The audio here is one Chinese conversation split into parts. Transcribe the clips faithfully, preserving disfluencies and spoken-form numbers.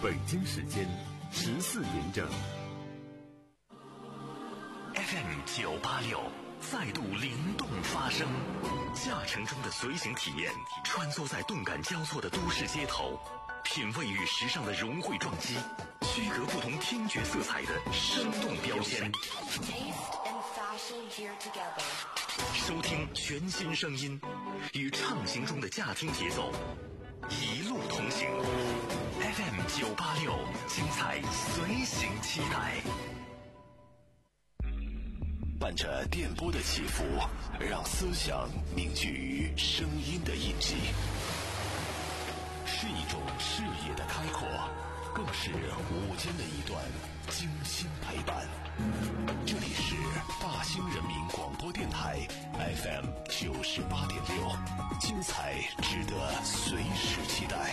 北京时间十四点整。 F M 九八六再度灵动发声，驾乘中的随行体验，穿梭在动感交错的都市街头，品味与时尚的融汇撞击，区隔不同听觉色彩的生动标签。收听全新声音，与畅行中的驾听节奏，一路同行。F M 九八六，精彩随行期待。伴着电波的起伏，让思想凝聚于声音的印记，是一种视野的开阔，更是午间的一段精心陪伴。这里是大兴人民广播电台 F M 九十八点六，精彩值得随时期待。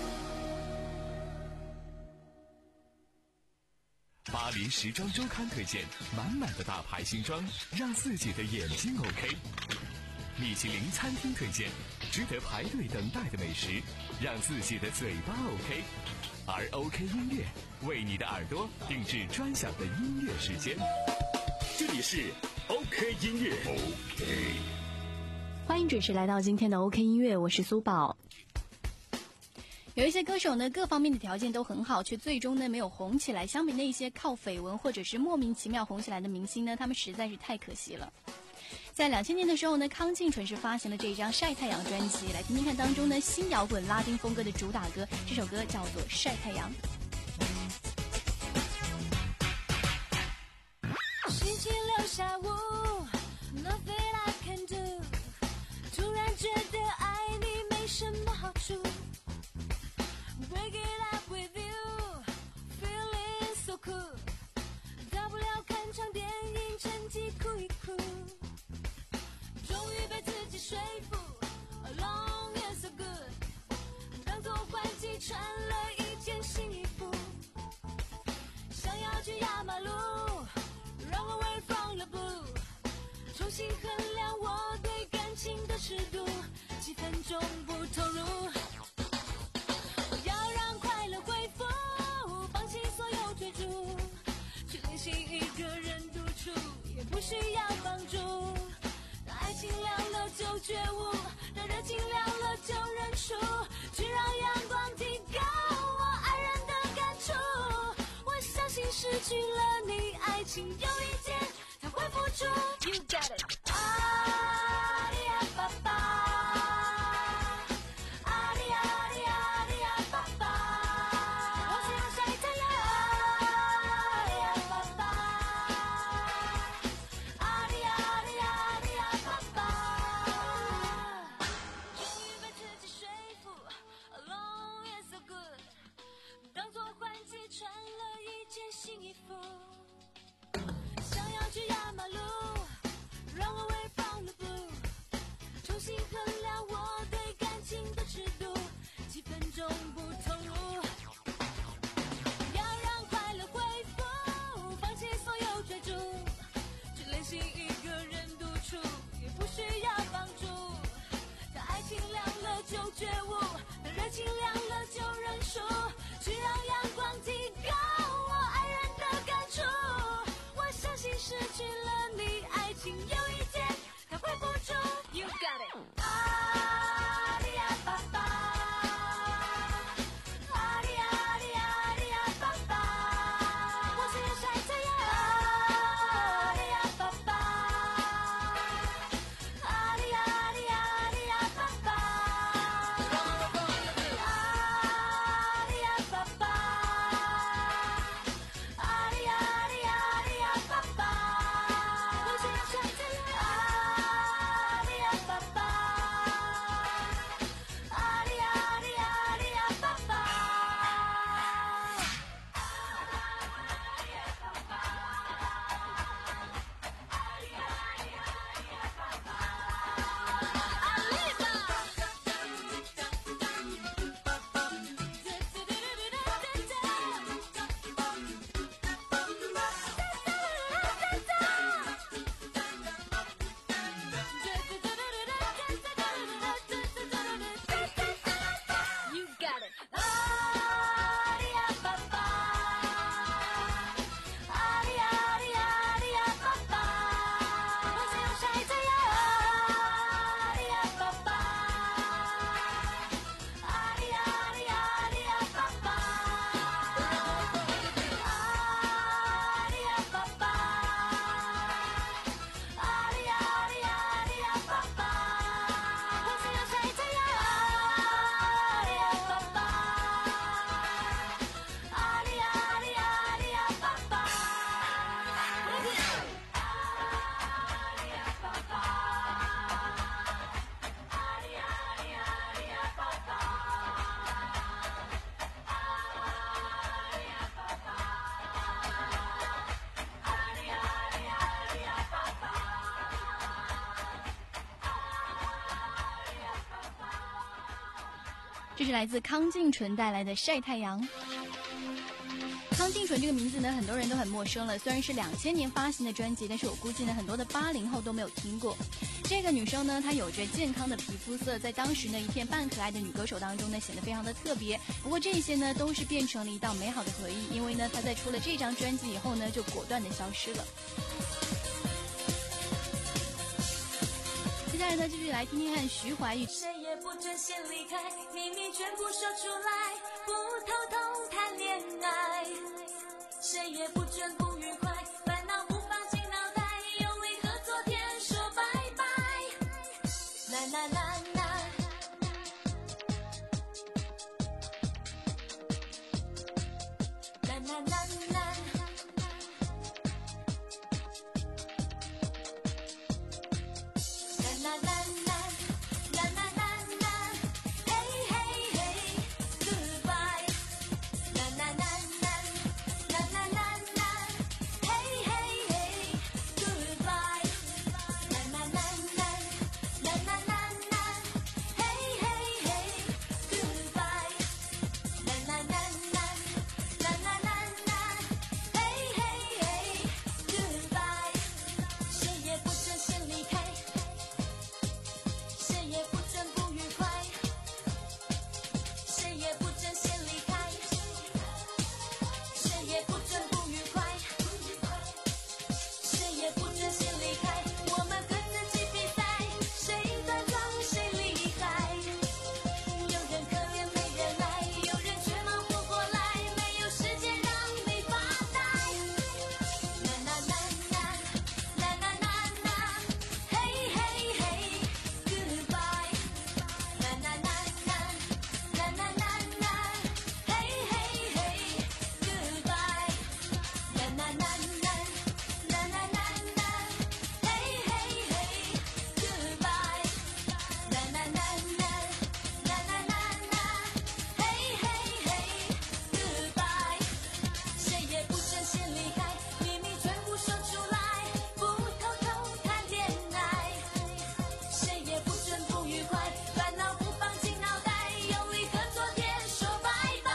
巴黎时装周刊推荐满满的大牌新装，让自己的眼睛 OK。米其林餐厅推荐值得排队等待的美食，让自己的嘴巴 OK。而 OK 音乐为你的耳朵定制专享的音乐时间。这里是 OK 音乐 OK。 欢迎准时来到今天的 OK 音乐，我是苏宝。有一些歌手呢，各方面的条件都很好，却最终呢没有红起来。相比那些靠绯闻或者是莫名其妙红起来的明星呢，他们实在是太可惜了。在两千年的时候呢，康静纯是发行了这张《晒太阳》专辑，来听听看当中呢新摇滚拉丁风格的主打歌，这首歌叫做《晒太阳》。 星期六下午 Nothing I can do， 突然觉得爱你没什么好处， Break it up with you Feeling so cool， 大不了看场电影趁机哭一哭，终于被自己说服 Alone and so good， 当作换季穿了一件新衣服，想要去压马路 Run away from the blue， 重新衡量我对感情的尺度，几分钟不投入，我要让快乐恢复，放弃所有追逐，去练习一个人独处，也不需要帮助，让爱情凉了就觉悟，让热情凉了就认输，去让阳光提高我爱人的感触，我相信失去了你，爱情有一天它会付出。 You got it， 阿里呀爸爸，阿里阿里阿里呀爸爸，我想要晒太阳，阿里呀爸爸，阿里阿里阿里呀爸爸，终于被自己说服 Alone and so good， 当作换季穿了一件新衣服，想要去压马路 Run away from the blue， 重新衡量我对感情的尺度，几分钟不投入，要让快乐恢复，放弃所有追逐，去练习一个人独处，也不需要帮助，当爱情凉了就觉悟，当热情凉了就认输，去让阳光提高我爱人的感触，我相信失去了你， 这是来自康静纯带来的《晒太阳》。康静纯这个名字呢，很多人都很陌生了。虽然是两千年发行的专辑，但是我估计呢，很多的八零后都没有听过。这个女生呢，她有着健康的皮肤色，在当时呢一片半可爱的女歌手当中呢，显得非常的特别。不过这些呢，都是变成了一道美好的回忆，因为呢，她在出了这张专辑以后呢，就果断的消失了。接下来呢，继续来听听看徐怀钰。 谁也不准先离开，秘密全部说出来，不偷偷谈恋爱。谁也不准不愉快，烦恼不放进脑袋，用力和昨天说拜拜。啦啦啦啦，啦啦啦啦。La la la, la la la la, hey hey hey, goodbye. La la la la, la la la la, hey hey hey, goodbye. La la la la, la la la la, hey hey hey, goodbye. La la la la, la la la la, hey hey hey, goodbye. 谁也不准先离开。谁也不准不愉快，谁也不准先离开，谁也不准不愉快，谁也不准先离开。我们跟自己比赛，谁端庄谁厉害。有人可怜没人爱，有人却忙不过来，没有时间让你发呆。啦啦啦啦，啦啦啦啦，嘿嘿嘿。Goodbye, la la la la, la la la la, hey hey hey, goodbye, la la la la, la la la la, hey hey hey, goodbye, la la la la, la la la la, hey hey hey, goodbye. 谁也不准先离开，秘密全部说出来，不偷偷谈恋爱。谁也不准不愉快，烦恼不放进脑袋，用力和昨天说拜拜。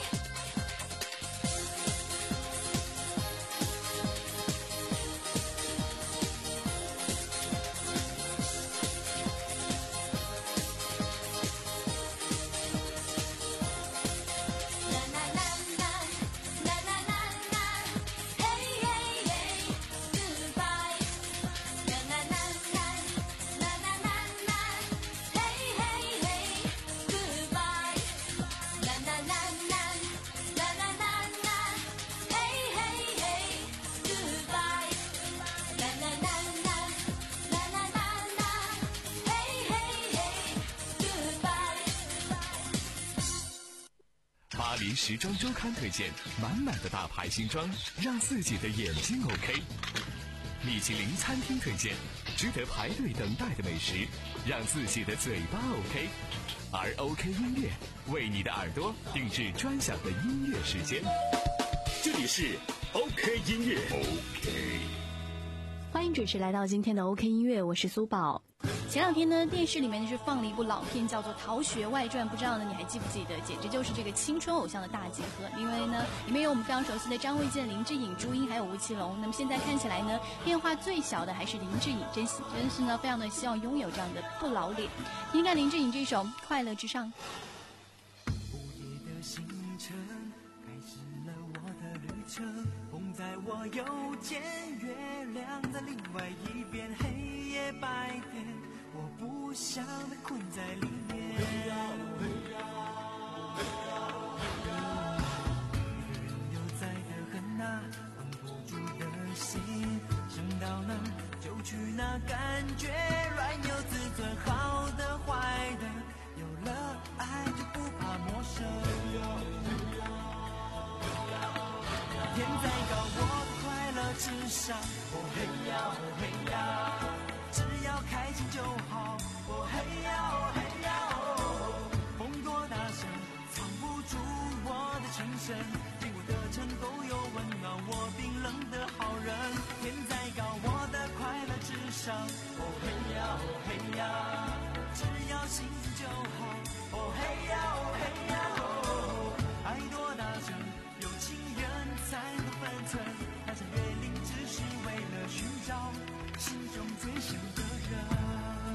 啦啦啦啦，啦啦啦啦，嘿嘿嘿，goodbye。啦啦啦啦，啦啦啦啦，嘿嘿嘿，goodbye。啦啦啦啦，啦啦啦啦，嘿嘿嘿，goodbye。啦啦啦啦，啦啦啦啦，嘿嘿嘿，goodbye。 巴黎时装周刊推荐满满的大牌新装，让自己的眼睛 OK。米其林餐厅推荐值得排队等待的美食，让自己的嘴巴 OK。而 OK 音乐为你的耳朵定制专享的音乐时间。 这里是 OK 音乐 OK。 欢迎准时来到今天的 OK 音乐，我是苏宝。前两天呢，电视里面呢是放了一部老片，叫做《逃学外传》，不知道呢你还记不记得？简直就是这个青春偶像的大结合。因为呢，里面有我们非常熟悉的张卫健、林志颖、朱茵，还有吴奇隆。那么现在看起来呢，变化最小的还是林志颖，真真是呢，非常的希望拥有这样的不老脸。听看林志颖这首《快乐之上》。 午夜的星辰开始了我的旅程，风在我右肩，月亮在另外一边，黑夜白天，我不想被困在里面。一个人又在得很啊，放不住的心，想到哪就去哪，感觉软有自尊，好的坏的，有了爱就不怕陌生。天再高，我的快乐至上。哦嘿呀，哦嘿呀，只要开心就好。哦嘿呀，哦嘿呀，哦，风多大声，藏不住我的情深。对我的城都有温暖我冰冷的好人。天再高，我的快乐至上。哦嘿呀，哦嘿呀。 只要幸福就好。哦嘿呀哦嘿呀哦，爱多大声，有情人才能分寸。踏上月龄只是为了寻找心中最想的人。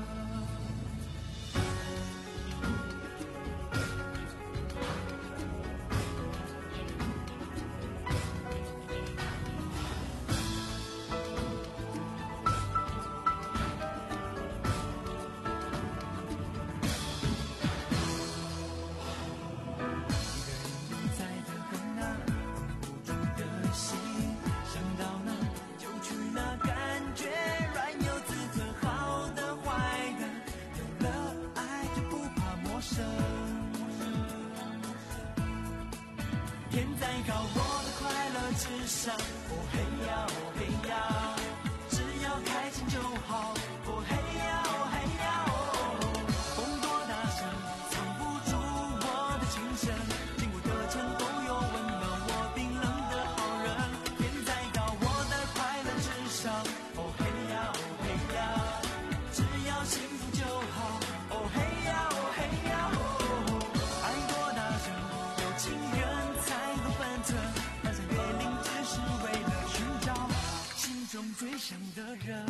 天再高，我的快乐至上。哦嘿呀哦嘿呀，只要开心就好。哦嘿呀哦嘿呀哦，风多大声，藏不住我的情深。经过的城都有温暖我冰冷的好人。天再高，我的快乐至上。哦嘿呀哦嘿呀，只要幸福就好。哦嘿呀哦嘿呀哦，爱多大声，有情人才懂分寸。踏上月龄只是为了寻找心中最想的人。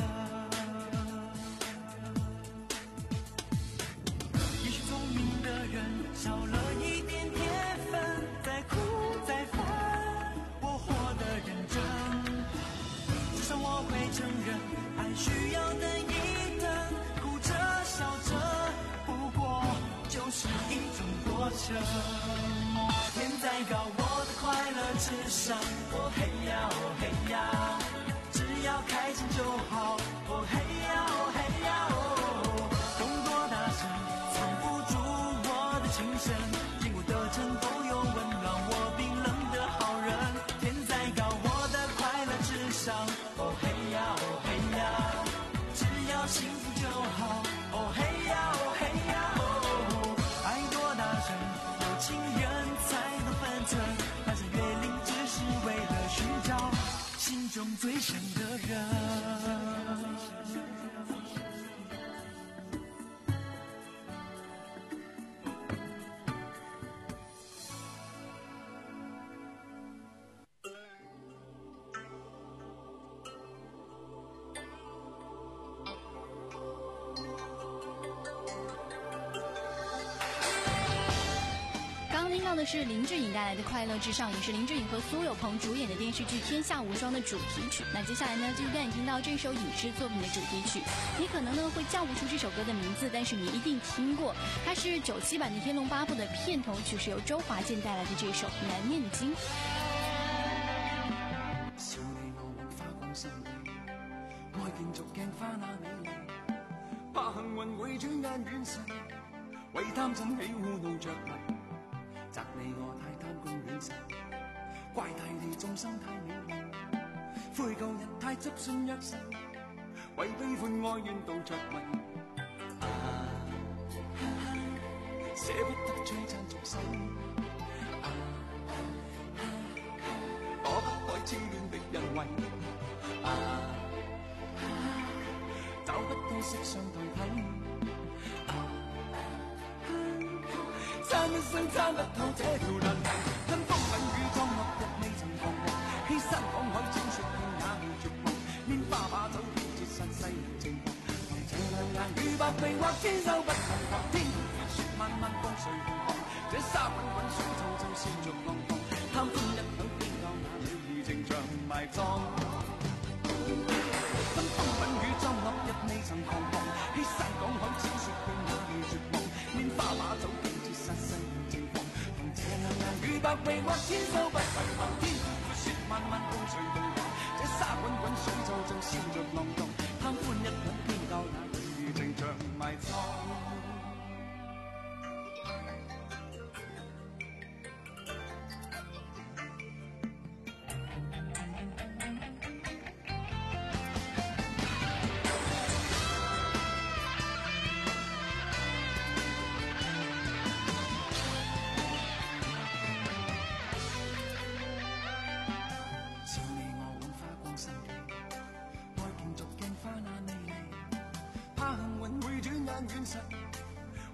也许聪明的人少了一点天分，再苦再烦，我活得认真。至少我会承认，爱需要等一等，哭着笑着，不过就是一种过程。天再高，我的快乐至上。哦嘿呀哦嘿呀，只要开心就好。哦嘿呀哦嘿呀哦，风多大声，藏不住我的情深。经过的城都有温暖我冰冷的好人。天再高，我的快乐至上。哦嘿呀哦嘿呀，只要幸福就好。哦嘿呀哦嘿呀哦，爱多大声，有情人才能分寸。踏上月龄只是为了寻找心中最想的人。 听到的是林志颖带来的《快乐至上》，也是林志颖和苏有朋主演的电视剧《天下无双》的主题曲。那接下来呢，就带你听到这首影视作品的主题曲。你可能呢会叫不出这首歌的名字，但是你一定听过，它是九七版的《天龙八部》的片头曲，是由周华健带来的这首《难念的经》。 笑你我夢花光心地，愛競逐鏡花那美麗，怕幸運會轉眼遠逝，為貪嗔喜惡怒着迷。責你我太貪功戀勢，怪大地眾生太美麗，悔舊人太執信約誓，為悲歡哀怨妒着迷。啊，捨不得璀璨俗世，啊，躲不開痴戀的人為，啊，找不到色相代替。爭一生爭不透這條難題，跟風冷雨裝落日未曾彷徨，欺山趕海踐雪徑也未絕望，拈花把酒偏折煞世人情狂，同這兩眼與百臂或千手不能防，天空飛雪漫漫風隨浪蕩，這沙滾滾水皺皺笑着浪蕩，貪歡一晌偏教那女兒情長埋葬。跟風冷雨裝落日未曾彷徨，欺山趕海踐雪徑也未絕望，拈花把酒與百臂或千手不能防，天空闊雪漫漫風隨浪蕩，這沙滾滾水皺皺笑着浪蕩，貪歡一晌偏教那女兒情長埋葬。遠逝，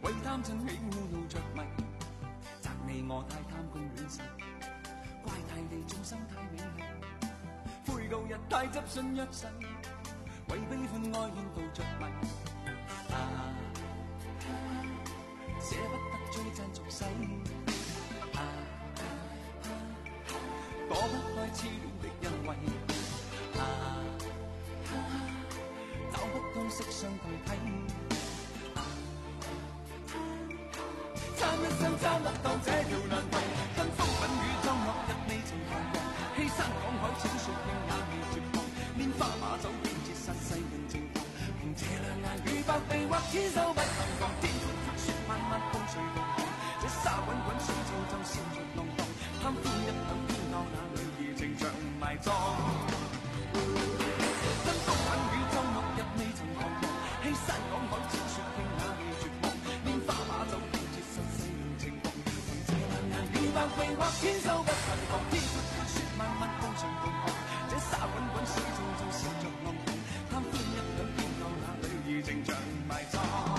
為貪嗔喜惡怒着迷，責你我太貪功戀勢，怪態地眾生太美麗，悔舊日太執信約誓，為悲歡哀怨妒着迷。啊，捨不得追讚俗世，啊，躲不開痴戀的恩惠，啊，找不到色相代替。參一生參得到這條難題，跟風品與裝落日未曾彷徨，欺山趕海淺雪拼也未絕望，拈花把酒偏折殺世人情狂，憑這兩眼與百臂或千手不能防，天闊闊雪漫漫風隨浪蕩，這沙滾滾水皺皺笑着浪蕩，貪歡一晌偏教那女兒情長埋葬。跟風品與裝落日未曾彷徨，欺山趕海淺雪拼也未絕望，拈花把酒百臂或千手不能防，天闊闊雪漫漫風隨浪蕩，這沙滾滾水皺皺笑着浪蕩，貪歡一晌偏教那女兒情長埋葬。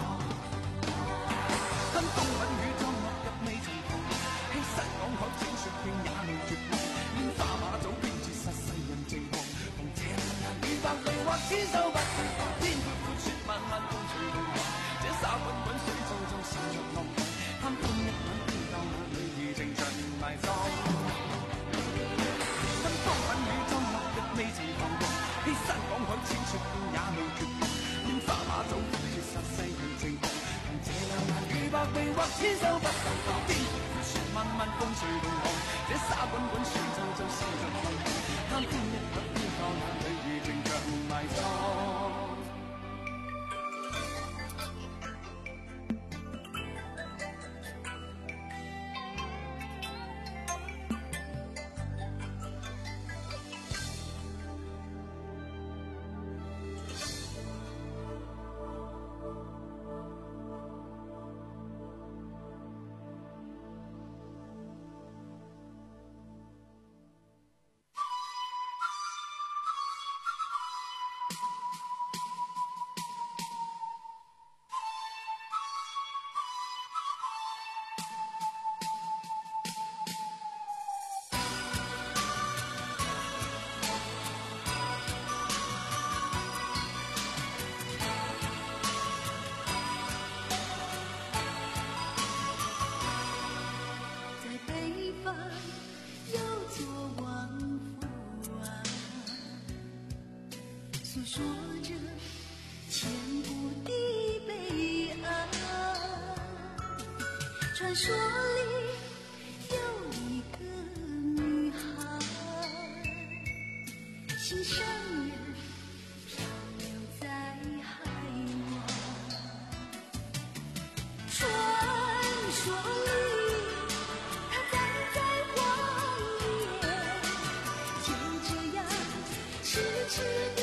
跟風品與裝落日未曾彷徨，欺山趕海淺雪拼也未絕望，拈花把酒偏折殺世人情狂，憑這兩眼與百臂或千手不能防，天闊闊雪漫漫風隨浪蕩，這沙滾滾水皺皺笑着浪蕩，貪歡一晌偏教那女兒情長埋葬。跟風品與裝落日未曾彷徨，欺山趕海淺雪拼也未絕望，拈花把酒偏折殺世人情狂，憑這兩眼與百臂或千手不能防，天闊闊雪漫漫風隨浪蕩，這沙滾滾水皺皺笑着浪蕩，貪歡一晌偏教那女兒情長埋葬。 说着千古的悲哀，传说里有一个女孩，心上人漂流在海外。传说里她站在荒野，就这样痴痴地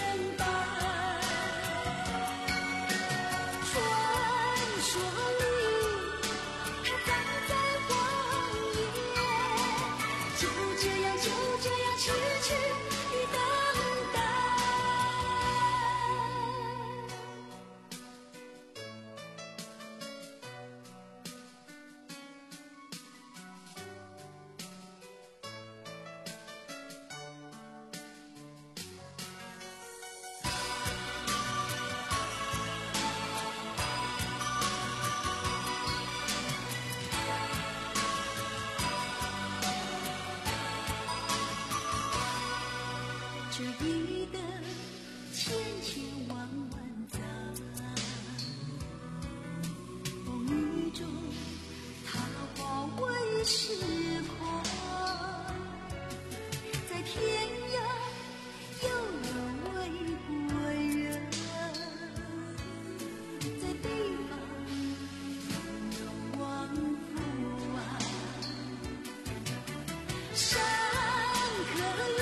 这里的千千万万载，风雨中它化为时光，在天涯有人为不为人，在北方有人忘父爱，山可以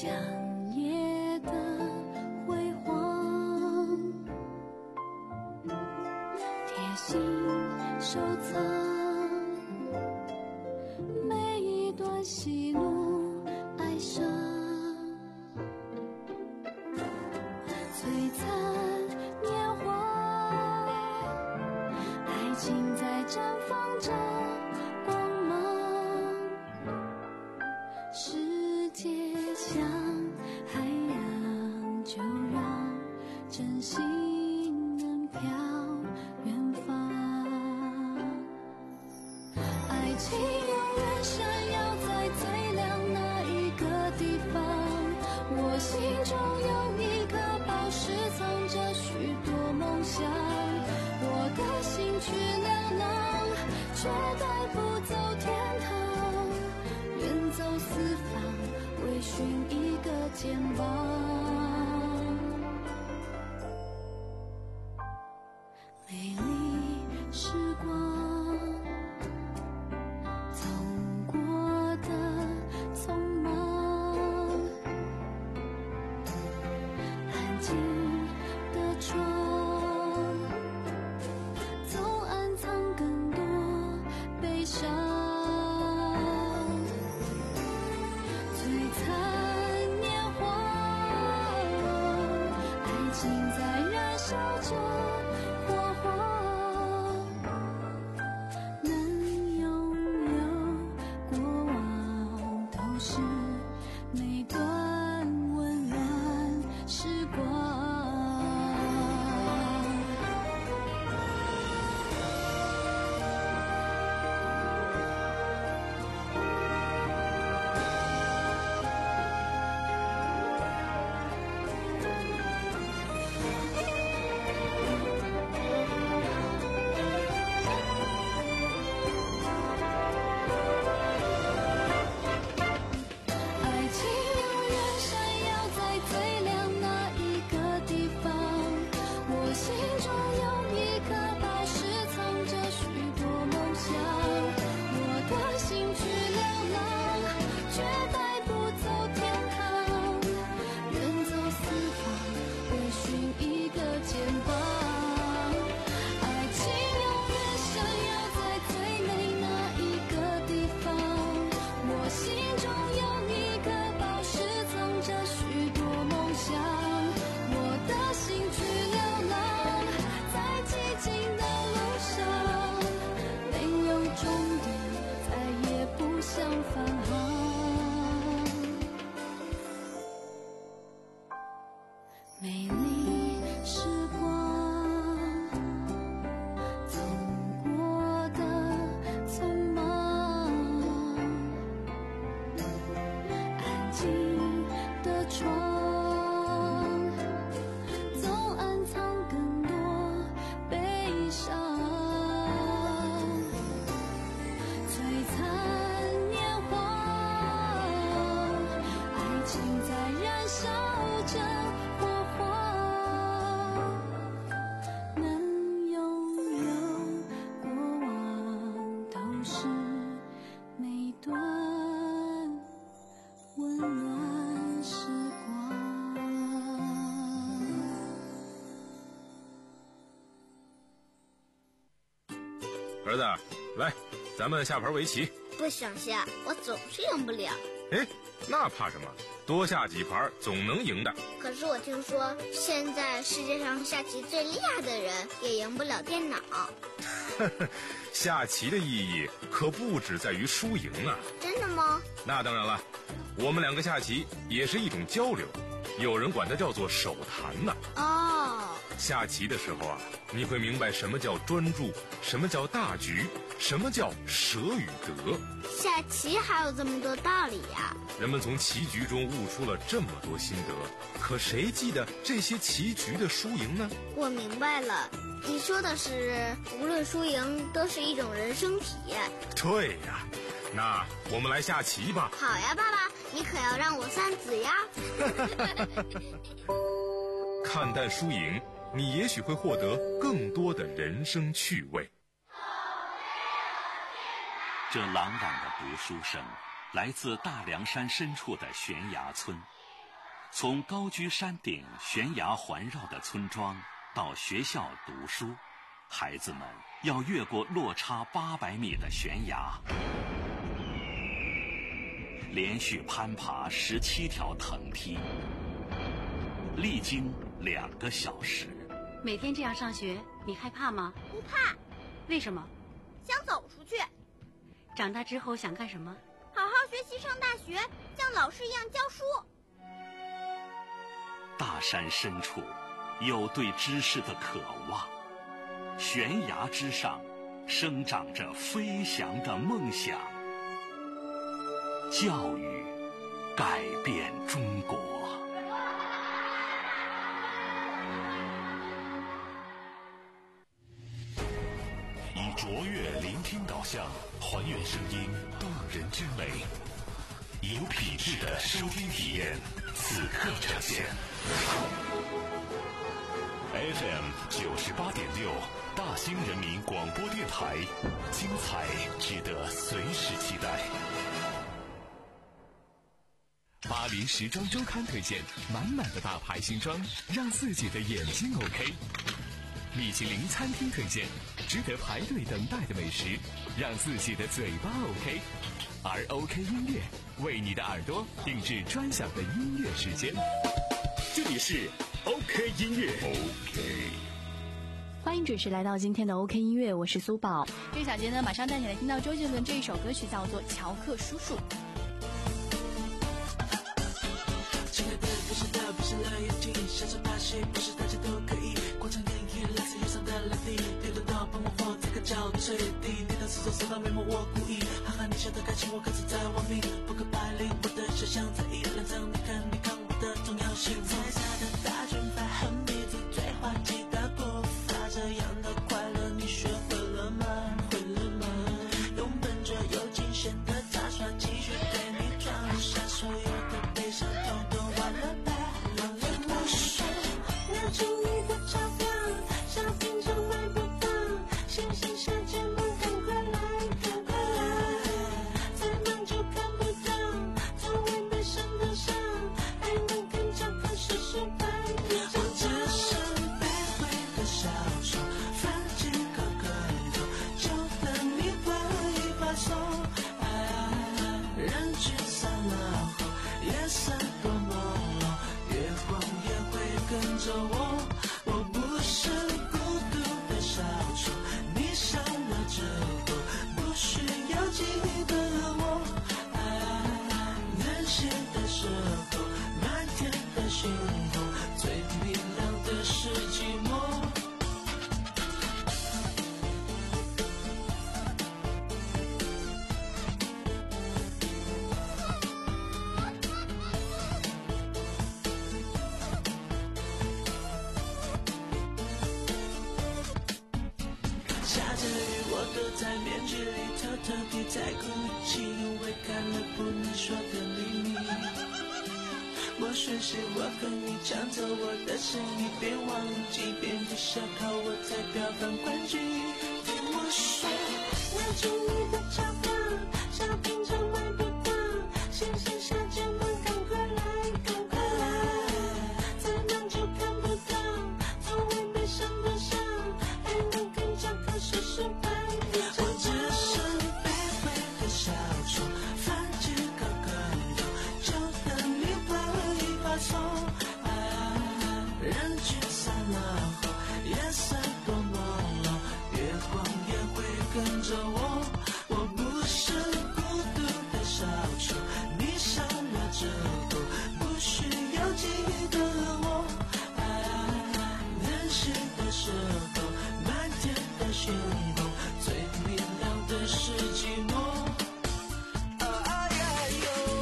江夜的辉煌，贴心收藏每一段喜怒哀伤，璀璨年华，爱情在绽放着光芒，世界像海洋，就让真心能飘远方。爱情永远闪耀在最亮那一个地方，我心中有一颗宝石，藏着许多梦想。我的心去流浪，却带不走天堂，远走四方，为寻一个肩膀。美丽时光走过的匆忙，安静的窗总暗藏更多悲伤，璀璨年华，爱情在燃烧着火花，能拥有过往，都是每段温暖时光。爱情永远闪耀在最亮那一个地方，我心中有一颗宝石，藏着许多梦想。我的心去流浪，却带不走天堂，远走四方，为寻一个肩膀。爱情永远闪耀在最美那一个地方，我心中有一颗宝石，藏着许多梦想。我的心去流浪，在寂静的路上，没有终点，再也不想返航。美丽时光走过的匆忙，安静的窗总暗藏更多悲伤，璀璨年华，爱情在燃烧着火花，能拥有过往，都是每段温暖时光。 儿子，来，咱们下盘围棋。 不想下，我总是赢不了。 哎，那怕什么？多下几盘总能赢的。 可是我听说，现在世界上下棋最厉害的人也赢不了电脑。 下棋的意义可不只在于输赢啊。 真的吗？ 那当然了，我们两个下棋也是一种交流，有人管它叫做手谈呢。 哦， 下棋的时候啊，你会明白什么叫专注，什么叫大局，什么叫舍与得。 下棋还有这么多道理呀、 人们从棋局中悟出了这么多心得，可谁记得这些棋局的输赢呢？ 我明白了，你说的是无论输赢都是一种人生体验。 对呀，那我们来下棋吧。 好呀，爸爸，你可要让我三子呀。 看淡输赢，你也许会获得更多的人生趣味。 这朗朗的读书声，来自大凉山深处的悬崖村。 从高居山顶、悬崖环绕的村庄到学校读书，孩子们要越过落差八百米的悬崖，连续攀爬十七条藤梯，历经两个小时。 每天这样上学，你害怕吗？ 不怕。 为什么？ 想走出去。 长大之后想干什么？ 好好学习，上大学，像老师一样教书。 大山深处有对知识的渴望，悬崖之上生长着飞翔的梦想。教育改变中国。 以卓越聆听导向，还原声音动人之美，有品质的收听体验，此刻呈现。F M 九十八点六，大兴人民广播电台，精彩值得随时期待。巴黎时装周刊推荐，满满的大牌新装，让自己的眼睛 OK。米其林餐厅推荐，值得排队等待的美食，让自己的嘴巴 OK。而 OK 音乐为你的耳朵定制专享的音乐时间。这里是 OK 音乐 OK。 欢迎准时来到今天的 OK 音乐，我是苏宝。这个小节呢，马上带你来听到周杰伦这一首歌曲，叫做《乔克叔叔》。 亲爱的，不是的，闭上了眼睛，享受把戏，不是大家都可以。广场电影，来自忧伤的蓝地，别等到帮我放这个角度最低，你的四周收到眉毛，我故意，哈哈，你笑的开心，我可是在亡命，扑克牌里我的小象在一两张，你看，你看我的重要性。彩霞的大裙摆，横鼻子，最滑稽的步伐，这样的快乐你学会了吗？会了吗？用笨拙又惊险的杂耍，继续对你装傻，所有的悲伤统统忘了吧。忘了我说，拿出你的钞票，小品场买不到，星星小姐们赶快来，赶快来，再忙就看不到，从未被伤的伤，还能跟着看试试看。我只是卑微的小丑，放几个个头，就等你发一发手。人群散了后，夜色多朦胧，月光也会跟着我。我不是孤独的小丑，你伤了之后，不需要记得我。难写的时候，漫天的星空，最明亮的是寂寞。下着雨，我躲在面具里，偷偷地在哭泣，因为看了不能说的秘密。默许是我和你抢走我的生意，别忘记，别不小靠我才票房冠军。听我说，拿出你的钞票，小品场买不到，星星小姐们赶快来，赶快来，再忙就看不到，从未被伤的伤，还能跟着看试试看。我只是卑微的小丑，放几个跟头，就等你发一发手。人群散了后，夜色多朦胧，月光也会跟着我。我不是孤独的小丑，你伤了之后，不需要记得我。难写的时候，漫天的星空，最明亮的是寂寞。哎呀呦！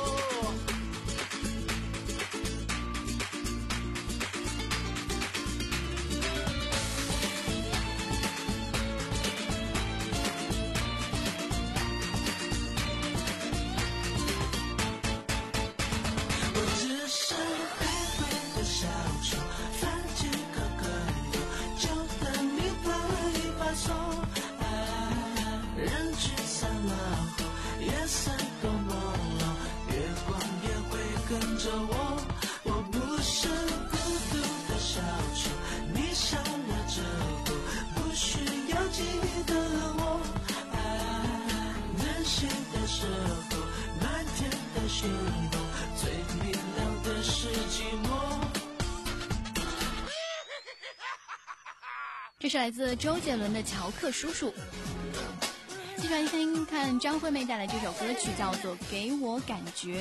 我只是卑微的小丑，放几个跟头，就等你发一发手。人群散了后，夜色多朦胧，月光也会跟着我。 是孤独的小丑，你上了这步，不需要给予的我。任性的时候，漫天的星斗，最明亮的是寂寞。 这是来自周杰伦的《乔克叔叔》。继续来听看张惠妹带来这首歌曲，叫做《给我感觉》。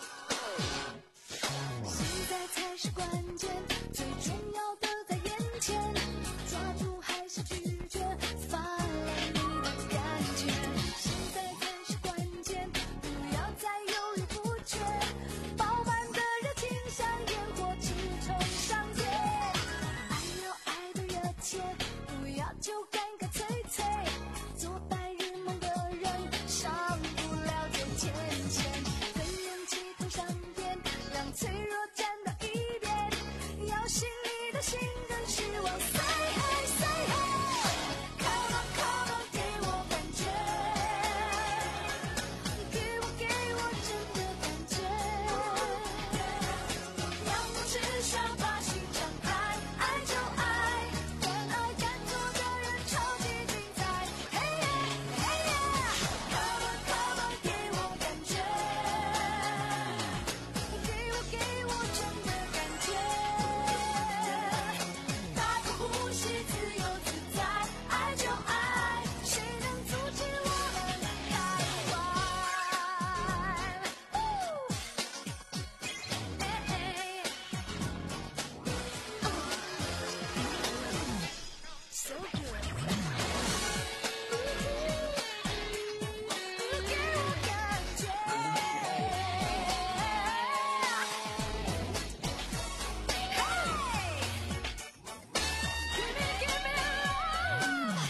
现在才是关键，最重要的在眼前，抓住还是拒绝，发了你的感觉。现在才是关键，不要再犹豫不决，饱满的热情像烟火直冲上天。爱要爱的热切，不要就干干脆脆，做白日梦的人上不了最前线，跟人气头上边，让脆弱站到一边，要信你的心跟希望 say hey say hey come on come on 给我感觉，给我给我真的感觉，让我只想把心敞开，爱就爱，敢爱敢做的人超级精彩，嘿耶嘿耶 come on come on 给我感觉，给我给我真的感觉，大口呼吸自由自在，爱就爱，谁能阻止我们开怀 So good 给我感觉 Hey Give me give me love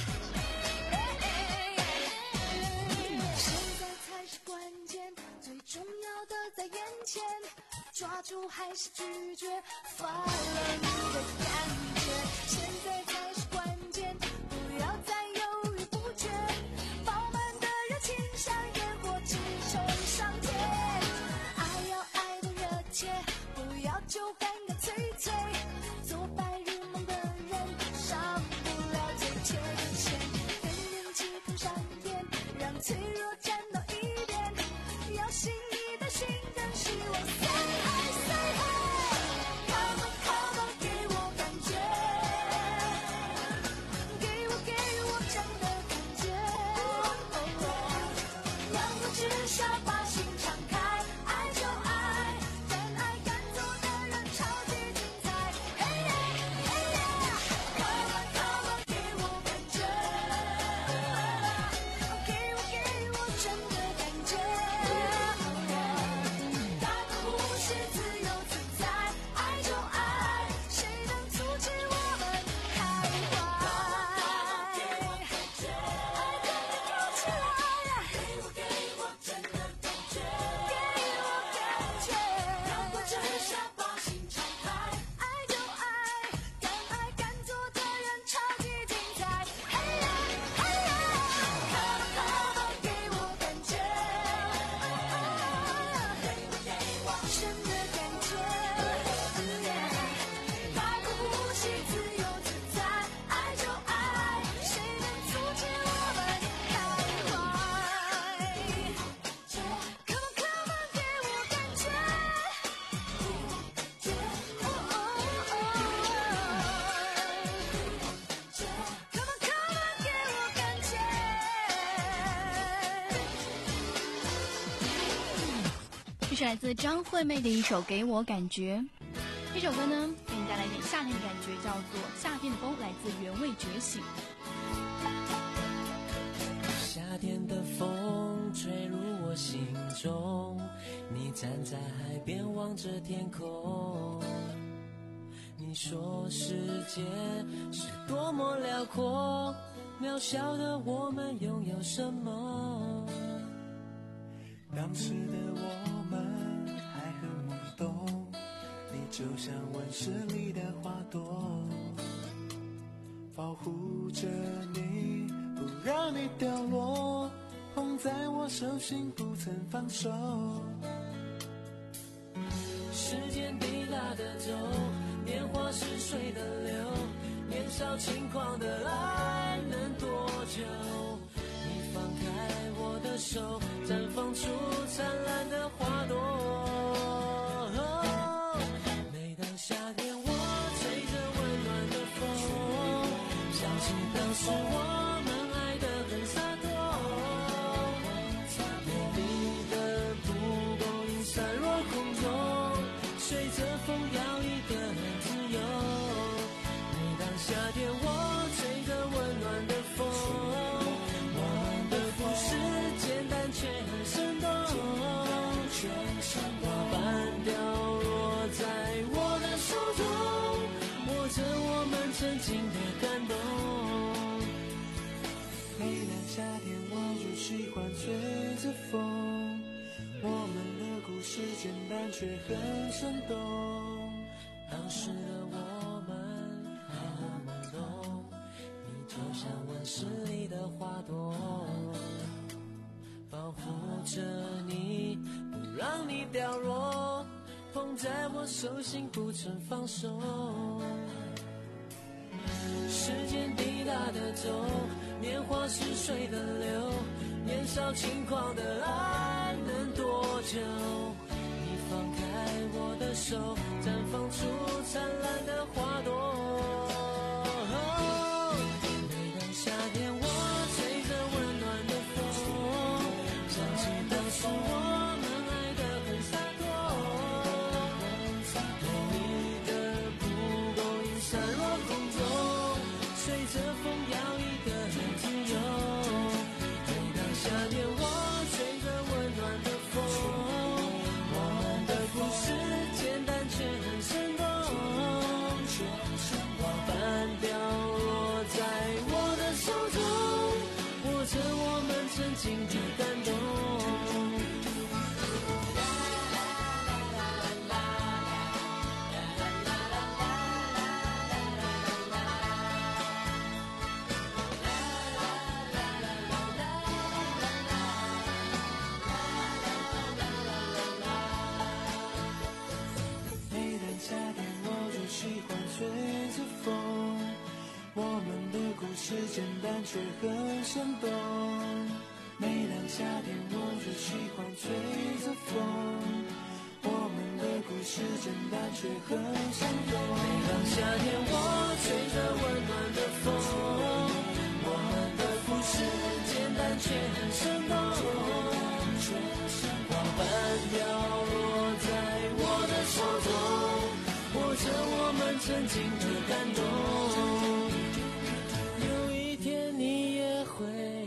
现在才是关键，最重要的在眼前，抓住还是拒绝，发了你的感觉。现在才是关键，不要再犹豫不决，饱满的热情像烟火直冲上天。爱要爱的热切，不要就干干脆脆，做白日梦的人上不了最前线，跟人气头上边，让脆弱站到一边，要信你的心跟希望 say hey say hey come on come on 给我感觉，给我给我真的感觉，让我只想把心敞开，爱就爱，敢爱敢做的人超级精彩，嘿耶嘿耶 come on come on 给我感觉，给我给我真的感觉，大口呼吸自由自在，爱就爱，谁能阻止我们开怀，爱跟着跳起来，给我给我真的感觉，给我感觉，让我只想把心敞开，爱就爱，敢爱敢做的人超级精彩，嘿耶嘿耶 come on come on 给我感觉，给我给我真的感觉，大口呼吸自由自在，爱就爱，谁能阻止我们开怀 come on come on 给我感觉，给我感觉 come on come on 给我感觉。 这是来自张惠妹的一首《给我感觉》。这首歌呢，给你带来一点夏天的感觉，叫做《夏天的风》，来自原味觉醒。 夏天的风吹入我心中，你站在海边望着天空，你说世界是多么辽阔，渺小的我们拥有什么？ 当时的我们还很懵懂，你就像温室里的花朵，保护着你，不让你掉落，捧在我手心不曾放手。 时间滴答的走，年华似水的流，年少轻狂的爱能多久？你放开我的手，绽放出灿烂的花朵。每当夏天我吹着温暖的风，想起当时我们爱得很洒脱，美丽的蒲公英散落空中，随着风摇曳的自由。每当夏天我吹着温暖的风，我们的故事简单却很生动，花瓣掉落在我的手中，握着我们曾经的感动。 每当夏天我就喜欢吹着风，我们的故事简单却很生动。 当时的我们还很懵懂，你就像温室里的花朵，保护着你，不让你掉落，捧在我手心不曾放手。时间滴答的走，年华似水的流，年少轻狂的爱能多久？你放开我的手，绽放出灿烂的花朵。每当夏天我吹着温暖的风，想起当时我们爱得很洒脱，美丽的蒲公英散落空中，随着风摇曳的自由。每当夏天我吹着温暖的风，我们的故事简单却很生动，花瓣掉落在我的手中，握着我们曾经的感动。 每当夏天我就喜欢吹着风，我们的故事简单却很生动。每当夏天我就喜欢吹着风，我们的故事简单却很生动。 每当夏天我吹着温暖的风，我们的故事简单却很生动，花瓣掉落在我的手中，握着我们曾经的感动。有一天你也会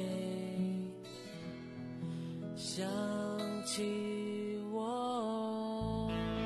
想起我。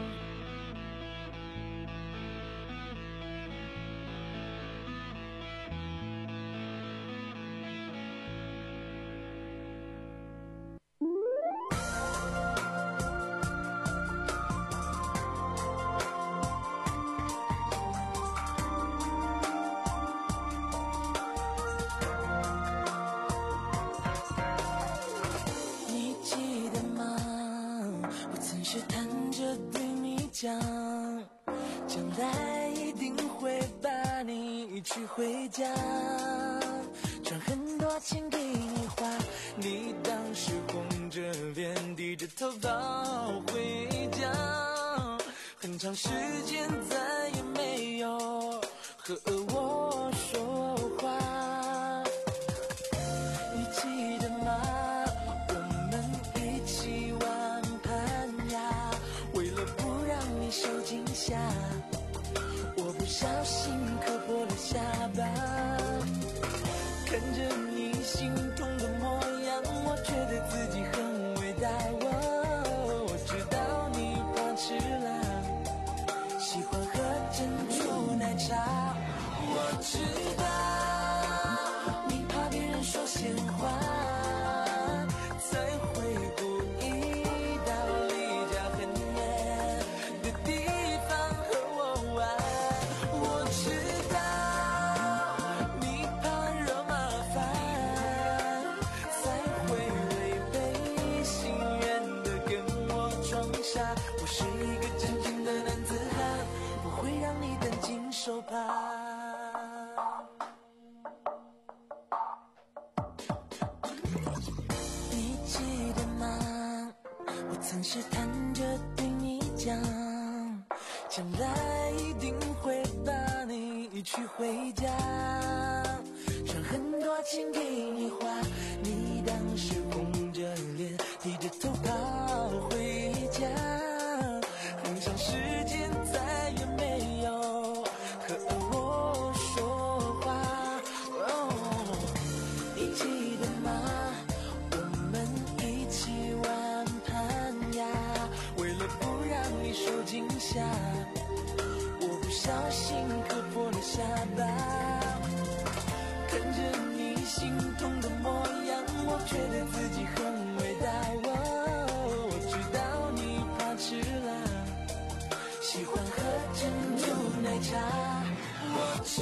你记得吗？我曾试探着对你讲，将来一定会把你娶回家，赚很多钱给你花。你当时红着脸低着头跑回家，很长时间再也没有和我说话。你记得吗？我们一起玩攀呀，为了不让你受惊吓，我不小心磕破了下巴。看着你心痛的模样，我觉得自己很伟大。我我知道你怕吃辣，喜欢喝珍珠奶茶。我知道你怕别人说闲话，才会故意到离家很远的地方和我玩。我知道你怕惹麻烦，才会违背手吧。你记得吗？我曾试探着对你讲，将来一定会把你娶回家，赚很多钱给你花，你当时红着脸低着头跑回家，很长时间再也没有和我说话。哦，你记得吗？我们一起玩攀牙，为了不让你受惊吓，我不小心磕破了下巴。看着你心痛的模样，我觉得自己很伟大。哦，我知道你怕吃辣，喜欢喝珍珠奶茶。我知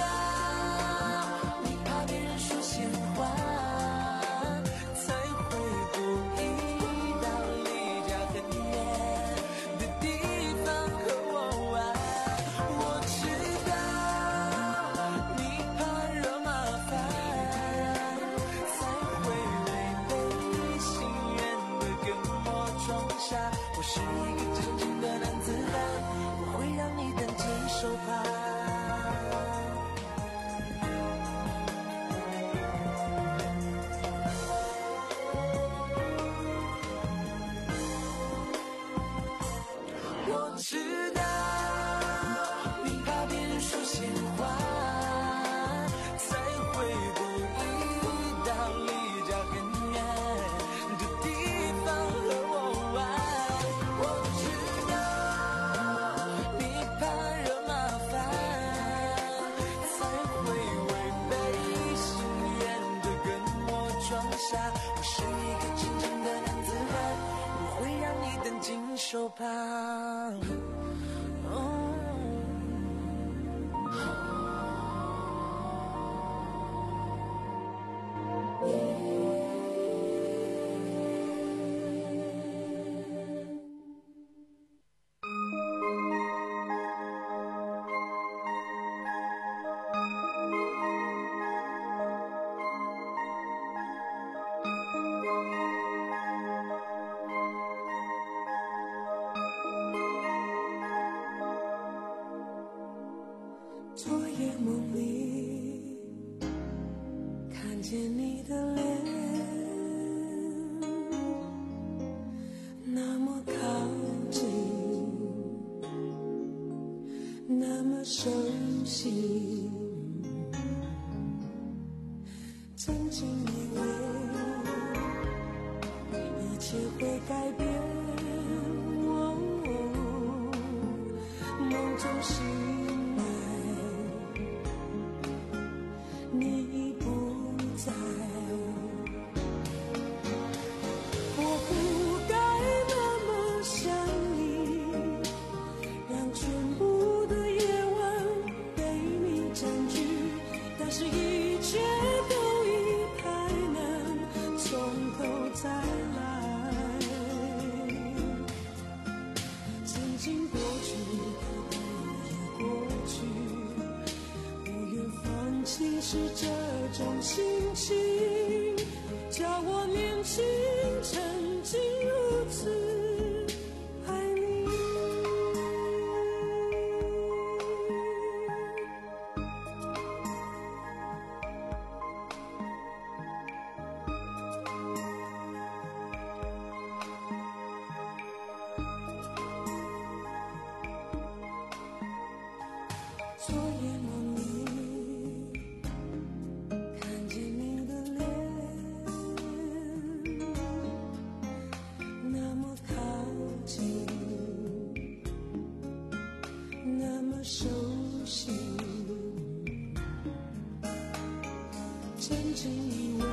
道你怕别人说闲话，才会故意到离家很远的地方和我玩。我知道你怕惹麻烦，才会违背心愿的跟我装傻。我是一个真正的男子汉，我会让你等进手帕。我知道你怕别人说闲话，才会故意到离家很远的地方和我玩。我知道你怕惹麻烦，才会违背心愿的跟我装傻。我是一个真正的男子汉，我会让你等进手帕。昨夜梦里看见你的脸，那么靠近，那么熟悉，曾经以为一切会改变，哦，梦中醒来你不在，我不该那么想你，让全部的夜晚被你占据，但是一切都已太难从头再来。曾经过去已过去，不愿放弃是这种心情，叫我年轻曾经如此爱你。昨夜梦里看见你的脸，那么靠近，那么熟悉，曾经以为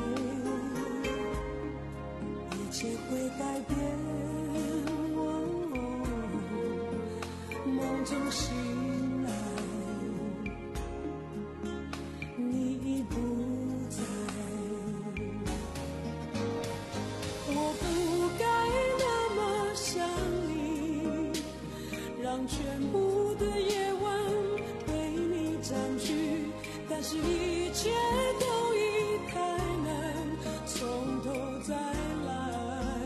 一切会改变，哦，梦中醒来你已不在，我不该那么想你，让全部的夜晚被切都已太难，从头再来。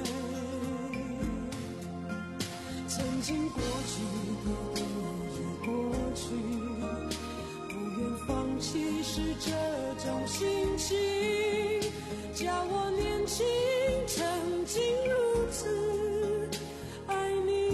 曾经过去的都已过去，不愿放弃是这种心情，叫我年轻曾经如此爱你。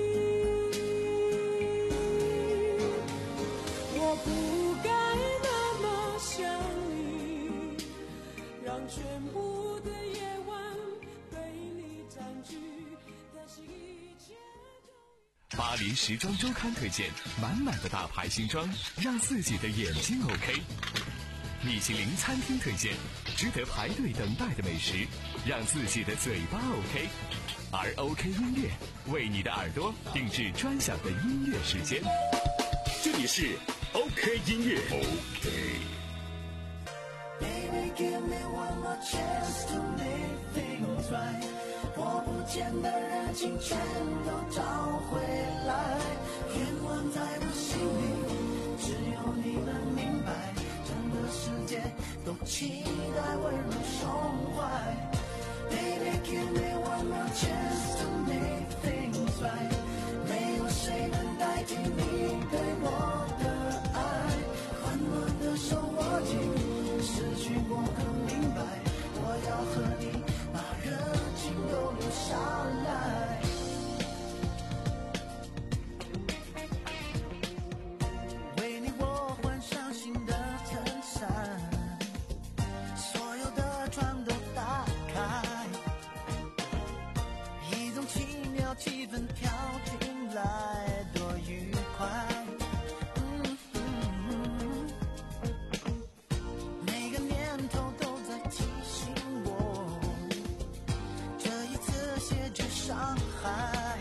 我不该那么想你，让全部的夜晚被你占据，但是一切都巴黎时装周刊推荐满满的大牌新装，让自己的眼睛 OK。米其林餐厅推荐值得排队等待的美食，让自己的嘴巴 OK。而 OK 音乐为你的耳朵定制专享的音乐时间。这里是 OK 音乐 Baby, give me one more chance to make things right。我不见的热情全都找回来，愿望在我心里，只有你能明白，整个世界都期待温柔胸怀。Baby, give me one more chance to make things right。没有谁能代替你对我的爱，温暖的手握紧，失去过更明白，我要和你把热情都留下来。为你我换上新的衬衫，所有的窗都打开，一种奇妙气氛飘进来，多愉快。嗯嗯，每个念头都在提醒我，这一次谢绝伤害。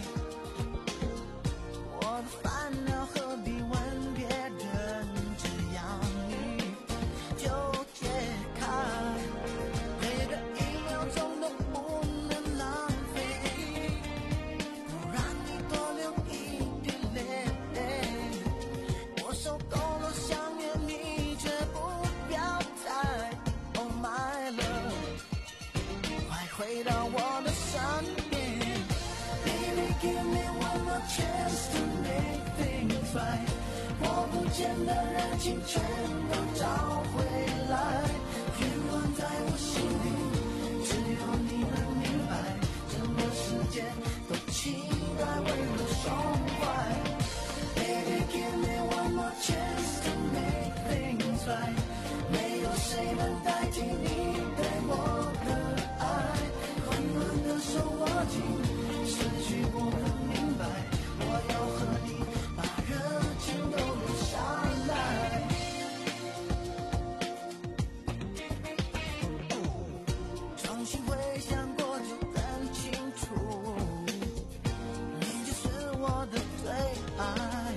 我的烦恼何必问别人，只要你就解开，每个一秒钟都不能浪费，不让你多流一滴泪。我受够了想念你却不表态 ，Oh my love， 快回到我的身边。Baby, give me one more chance to make things right。我不见的热情全都找回来，愿望在我心里，只有你能明白，整个世界都期待温柔胸怀。Baby, give me one more chance to make things right。没有谁能代替你对我的爱，温暖的手握紧，失去过更明白，我要和你把热情都留下来。重新回想过就更清楚，你就是我的最爱。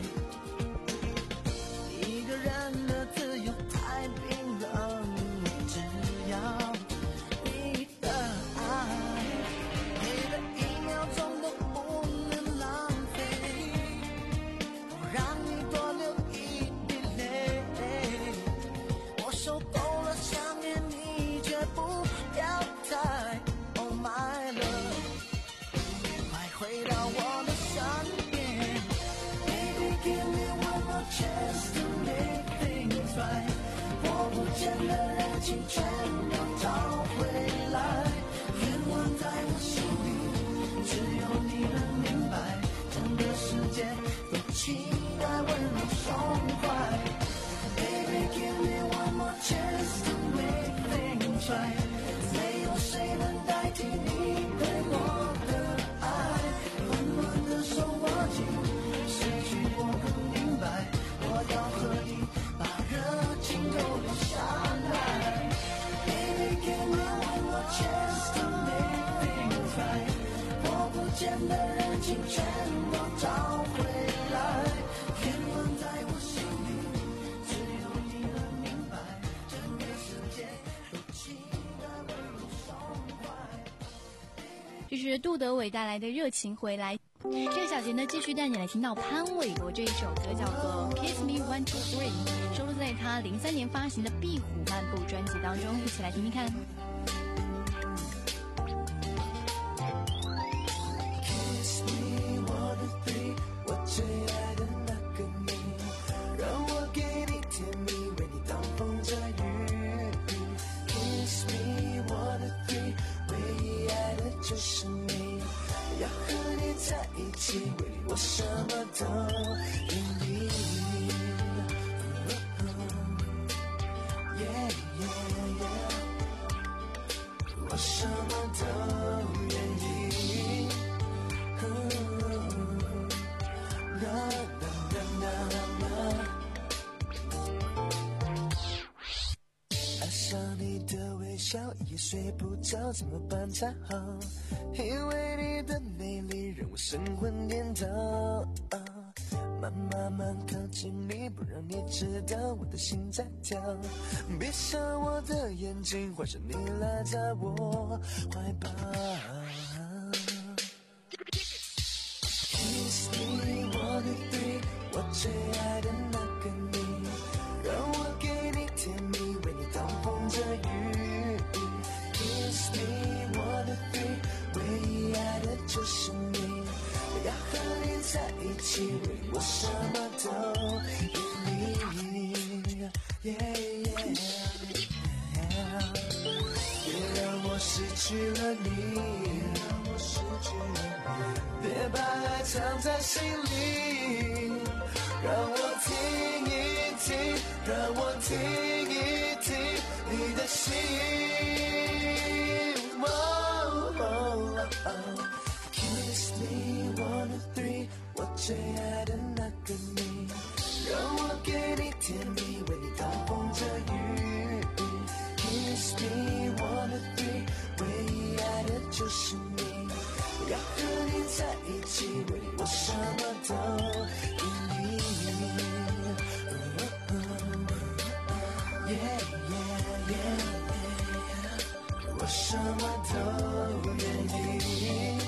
一个人的自由太冰冷，只要你的爱，每个一秒钟都不能浪费，不让你多流一滴泪。我受够了想念你却不表态 ，Oh my love， 快回到我的身边。Baby, give me one more chance to make things right。我不见的热情全都找回来，愿望在我心里，只有你能明白，整个世界都期待温柔胸怀。Baby, give me one more chance to make things right。没有谁能代替你对我的爱，温暖的手握紧，失去过更明白，我要和你把热情都留下来。Baby, give me one more chance to make things right。我不见的热情全都找回来，愿望在我心里，只有你能明白，整个世界都期待温柔胸怀。 这是杜德伟带来的热情回来。 这个小节呢，继续带你来听到潘玮柏这一首歌，叫做《Kiss Me One Two Three》，收录在他零三年发行的《壁虎漫步》专辑当中，一起来听听看。 Kiss me one two three， 我最爱的那个你，让我给你甜蜜，为你挡风遮雨。Kiss me one two three， 唯一爱的就是你，要和你在一起，为你我什么都愿意。Yeah yeah yeah， 我什么都愿意。爱上你的微笑，也睡不着，怎么办才好？因为你的美丽让我神魂颠倒。慢慢慢靠近你，不让你知道我的心在跳。闭上我的眼睛，幻想你赖在我怀抱。Kiss me one two three， 我最爱的那个你，让我给你甜蜜，为你挡风遮雨。Kiss me one two three， 唯一爱的就是你，要和你在一起，为我什么都愿意。Yeah yeah yeah， 别让我失去了你，别把爱藏在心里，让我听一听，让我听一听你的心。Oh, oh, oh. Kiss me one two three， 我最爱的那个你，让我给你甜蜜，为你挡风遮雨。Kiss me one two three， 唯一爱的就是你，要和你在一起，为你我什么都愿意。Yeah yeah yeah， 我什么都愿意。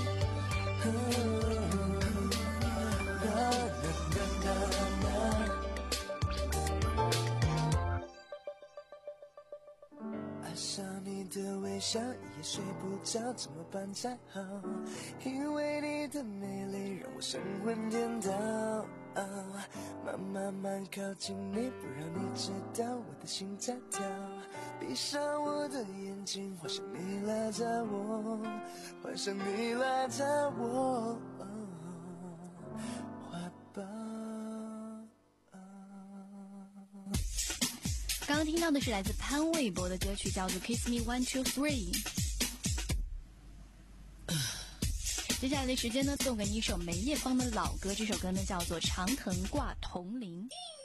爱上你的微笑，也睡不着，怎么办才好？因为你的美丽让我神魂颠倒。慢慢慢靠近你，不让你知道我的心在跳。闭上我的眼睛，幻想你赖在我，幻想你赖在我怀抱。 刚刚听到的是来自潘玮柏的歌曲，叫做《Kiss Me One Two Three》。接下来的时间呢，送给你一首梅艳芳的老歌，这首歌呢叫做《长藤挂铜铃》。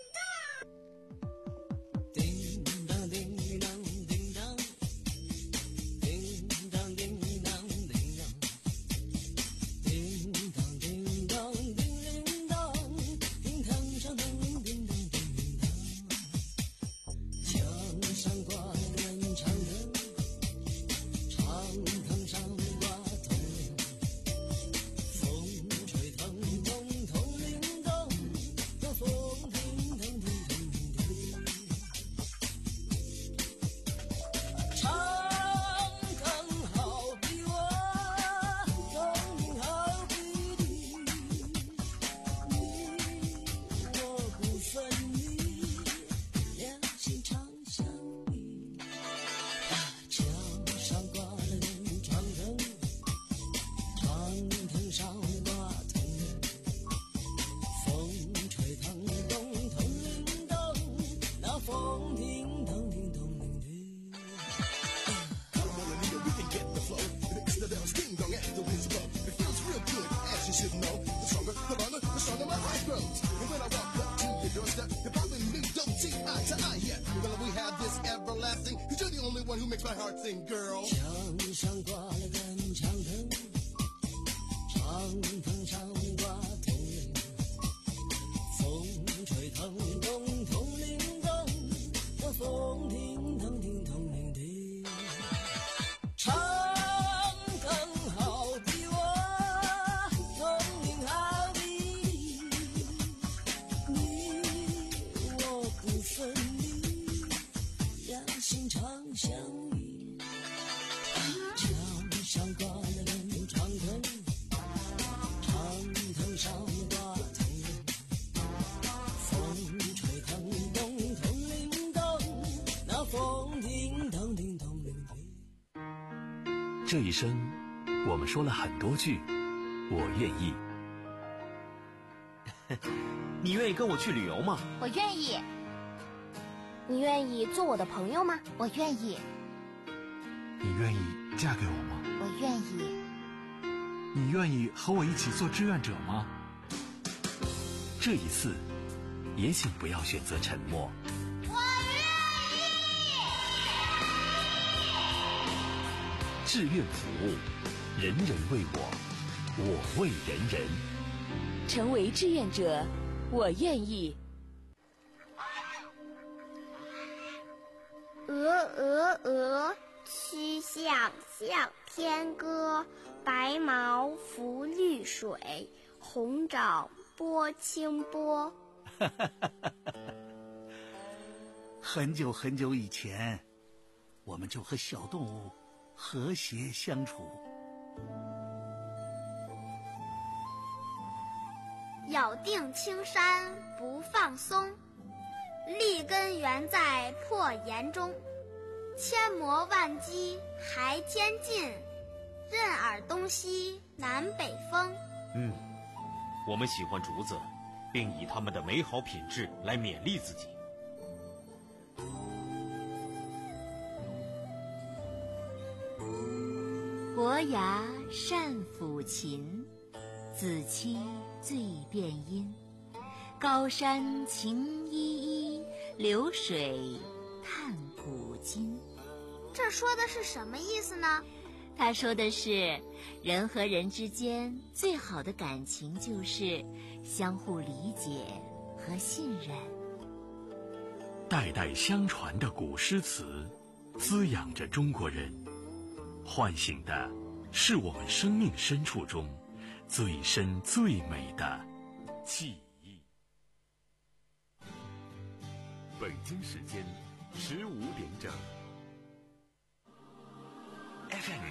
墙上挂了根长藤，长藤上挂铜铃，风吹腾动铜铃动，那风停腾停铜铃停。长藤好比我，铜铃心常相依。墙上挂了根长藤，长藤上挂铜铃，风吹腾动铜铃咚，那风叮当叮咚铃叮。 这一生，我们说了很多句我愿意。 你愿意跟我去旅游吗？ 我愿意。 你愿意做我的朋友吗？ 我愿意。 你愿意嫁给我吗？ 我愿意。 你愿意和我一起做志愿者吗？ 这一次，也请不要选择沉默。 我愿意。 志愿服务，人人为我，我为人人。 成为志愿者，我愿意。 鹅鹅鹅，曲项向天歌。白毛浮绿水，红掌拨清波。 很久很久以前，我们就和小动物和谐相处。 咬定青山不放松，立根原在破岩中。千磨万击还坚劲，任尔东西南北风。 嗯，我们喜欢竹子，并以它们的美好品质来勉励自己。 伯牙善抚琴，子期最辨音。高山晴依依，流水叹古今。 这说的是什么意思呢？ 他说的是，人和人之间最好的感情就是相互理解和信任。 代代相传的古诗词，滋养着中国人，唤醒的是我们生命深处中最深最美的记忆。 北京时间十五点整。